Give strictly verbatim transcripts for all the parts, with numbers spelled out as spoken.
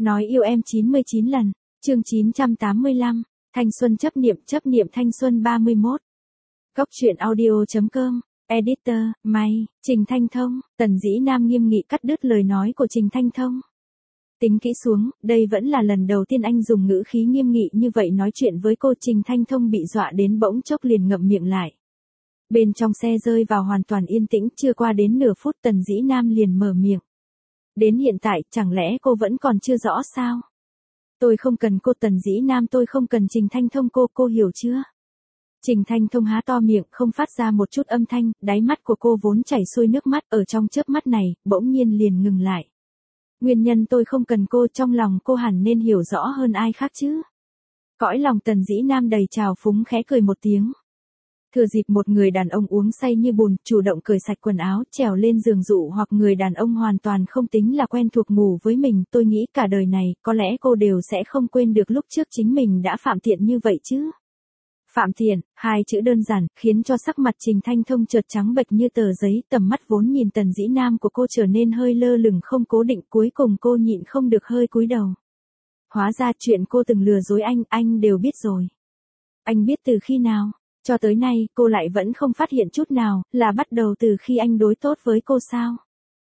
Nói yêu em chín mươi chín lần. Chương chín trăm tám mươi lăm. Thanh xuân chấp niệm, chấp niệm thanh xuân ba mươi mốt. Góc truyện audio chấm com. Editor, May, Trình Thanh Thông. Tần Dĩ Nam nghiêm nghị cắt đứt lời nói của Trình Thanh Thông. Tính kỹ xuống, đây vẫn là lần đầu tiên anh dùng ngữ khí nghiêm nghị như vậy nói chuyện với cô. Trình Thanh Thông bị dọa đến bỗng chốc liền ngậm miệng lại. Bên trong xe rơi vào hoàn toàn yên tĩnh, chưa qua đến nửa phút Tần Dĩ Nam liền mở miệng. Đến hiện tại, chẳng lẽ cô vẫn còn chưa rõ sao? Tôi không cần cô Tần Dĩ Nam, tôi không cần Trình Thanh Thông, cô, cô hiểu chưa? Trình Thanh Thông há to miệng, không phát ra một chút âm thanh, đáy mắt của cô vốn chảy xuôi nước mắt, ở trong chớp mắt này, bỗng nhiên liền ngừng lại. Nguyên nhân tôi không cần cô, trong lòng cô hẳn nên hiểu rõ hơn ai khác chứ. Cõi lòng Tần Dĩ Nam đầy trào phúng khẽ cười một tiếng. Thừa dịp một người đàn ông uống say như bùn, chủ động cởi sạch quần áo, trèo lên giường dụ hoặc người đàn ông hoàn toàn không tính là quen thuộc ngủ với mình, tôi nghĩ cả đời này, có lẽ cô đều sẽ không quên được lúc trước chính mình đã phạm tiện như vậy chứ. Phạm tiện, hai chữ đơn giản, khiến cho sắc mặt Trình Thanh Thông chợt trắng bệch như tờ giấy, tầm mắt vốn nhìn Tần Dĩ Nam của cô trở nên hơi lơ lửng không cố định, cuối cùng cô nhịn không được hơi cúi đầu. Hóa ra chuyện cô từng lừa dối anh, anh đều biết rồi. Anh biết từ khi nào? Cho tới nay, cô lại vẫn không phát hiện chút nào, là bắt đầu từ khi anh đối tốt với cô sao?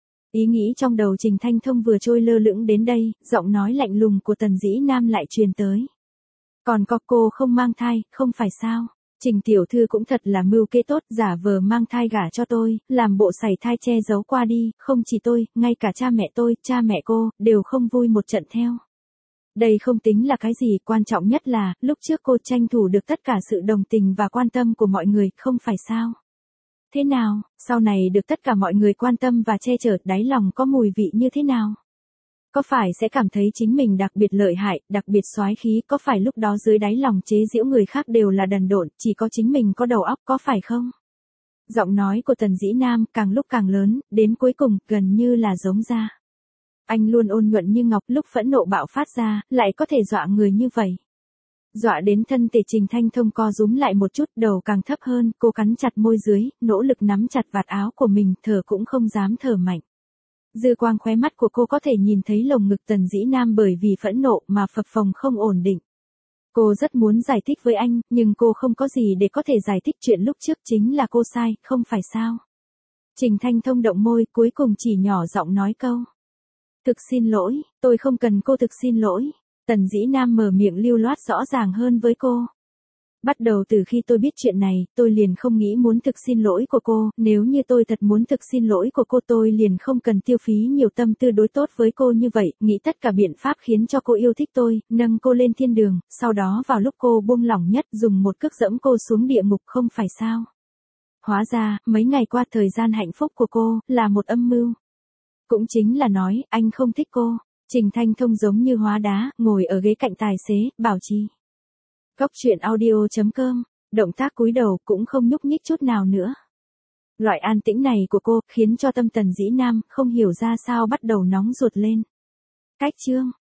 Ý nghĩ trong đầu Trình Thanh Thông vừa trôi lơ lửng đến đây, giọng nói lạnh lùng của Tần Dĩ Nam lại truyền tới. Còn có cô không mang thai, không phải sao? Trình tiểu thư cũng thật là mưu kế tốt, giả vờ mang thai gả cho tôi, làm bộ sảy thai che giấu qua đi, không chỉ tôi, ngay cả cha mẹ tôi, cha mẹ cô, đều không vui một trận theo. Đây không tính là cái gì, quan trọng nhất là, lúc trước cô tranh thủ được tất cả sự đồng tình và quan tâm của mọi người, không phải sao? Thế nào, sau này được tất cả mọi người quan tâm và che chở, đáy lòng có mùi vị như thế nào? Có phải sẽ cảm thấy chính mình đặc biệt lợi hại, đặc biệt soái khí, có phải lúc đó dưới đáy lòng chế giễu người khác đều là đần độn, chỉ có chính mình có đầu óc, có phải không? Giọng nói của Tần Dĩ Nam càng lúc càng lớn, đến cuối cùng, gần như là giống ra. Anh luôn ôn nhuận như ngọc, lúc phẫn nộ bạo phát ra, lại có thể dọa người như vậy. Dọa đến thân thể Trình Thanh Thông co rúm lại một chút, đầu càng thấp hơn, cô cắn chặt môi dưới, nỗ lực nắm chặt vạt áo của mình, thở cũng không dám thở mạnh. Dư quang khóe mắt của cô có thể nhìn thấy lồng ngực Tần Dĩ Nam bởi vì phẫn nộ mà phập phồng không ổn định. Cô rất muốn giải thích với anh, nhưng cô không có gì để có thể giải thích, chuyện lúc trước chính là cô sai, không phải sao? Trình Thanh Thông động môi, cuối cùng chỉ nhỏ giọng nói câu. Thực xin lỗi, tôi không cần cô thực xin lỗi. Tần Dĩ Nam mở miệng lưu loát rõ ràng hơn với cô. Bắt đầu từ khi tôi biết chuyện này, tôi liền không nghĩ muốn thực xin lỗi của cô, nếu như tôi thật muốn thực xin lỗi của cô tôi liền không cần tiêu phí nhiều tâm tư đối tốt với cô như vậy, nghĩ tất cả biện pháp khiến cho cô yêu thích tôi, nâng cô lên thiên đường, sau đó vào lúc cô buông lỏng nhất dùng một cước dẫm cô xuống địa ngục, không phải sao? Hóa ra, mấy ngày qua thời gian hạnh phúc của cô, là một âm mưu. Cũng chính là nói, anh không thích cô. Trình Thanh Thông giống như hóa đá, ngồi ở ghế cạnh tài xế, bảo trì. Góc truyện audio chấm com, động tác cúi đầu cũng không nhúc nhích chút nào nữa. Loại an tĩnh này của cô, khiến cho tâm Tần Dĩ Nam, không hiểu ra sao bắt đầu nóng ruột lên. Cách chương.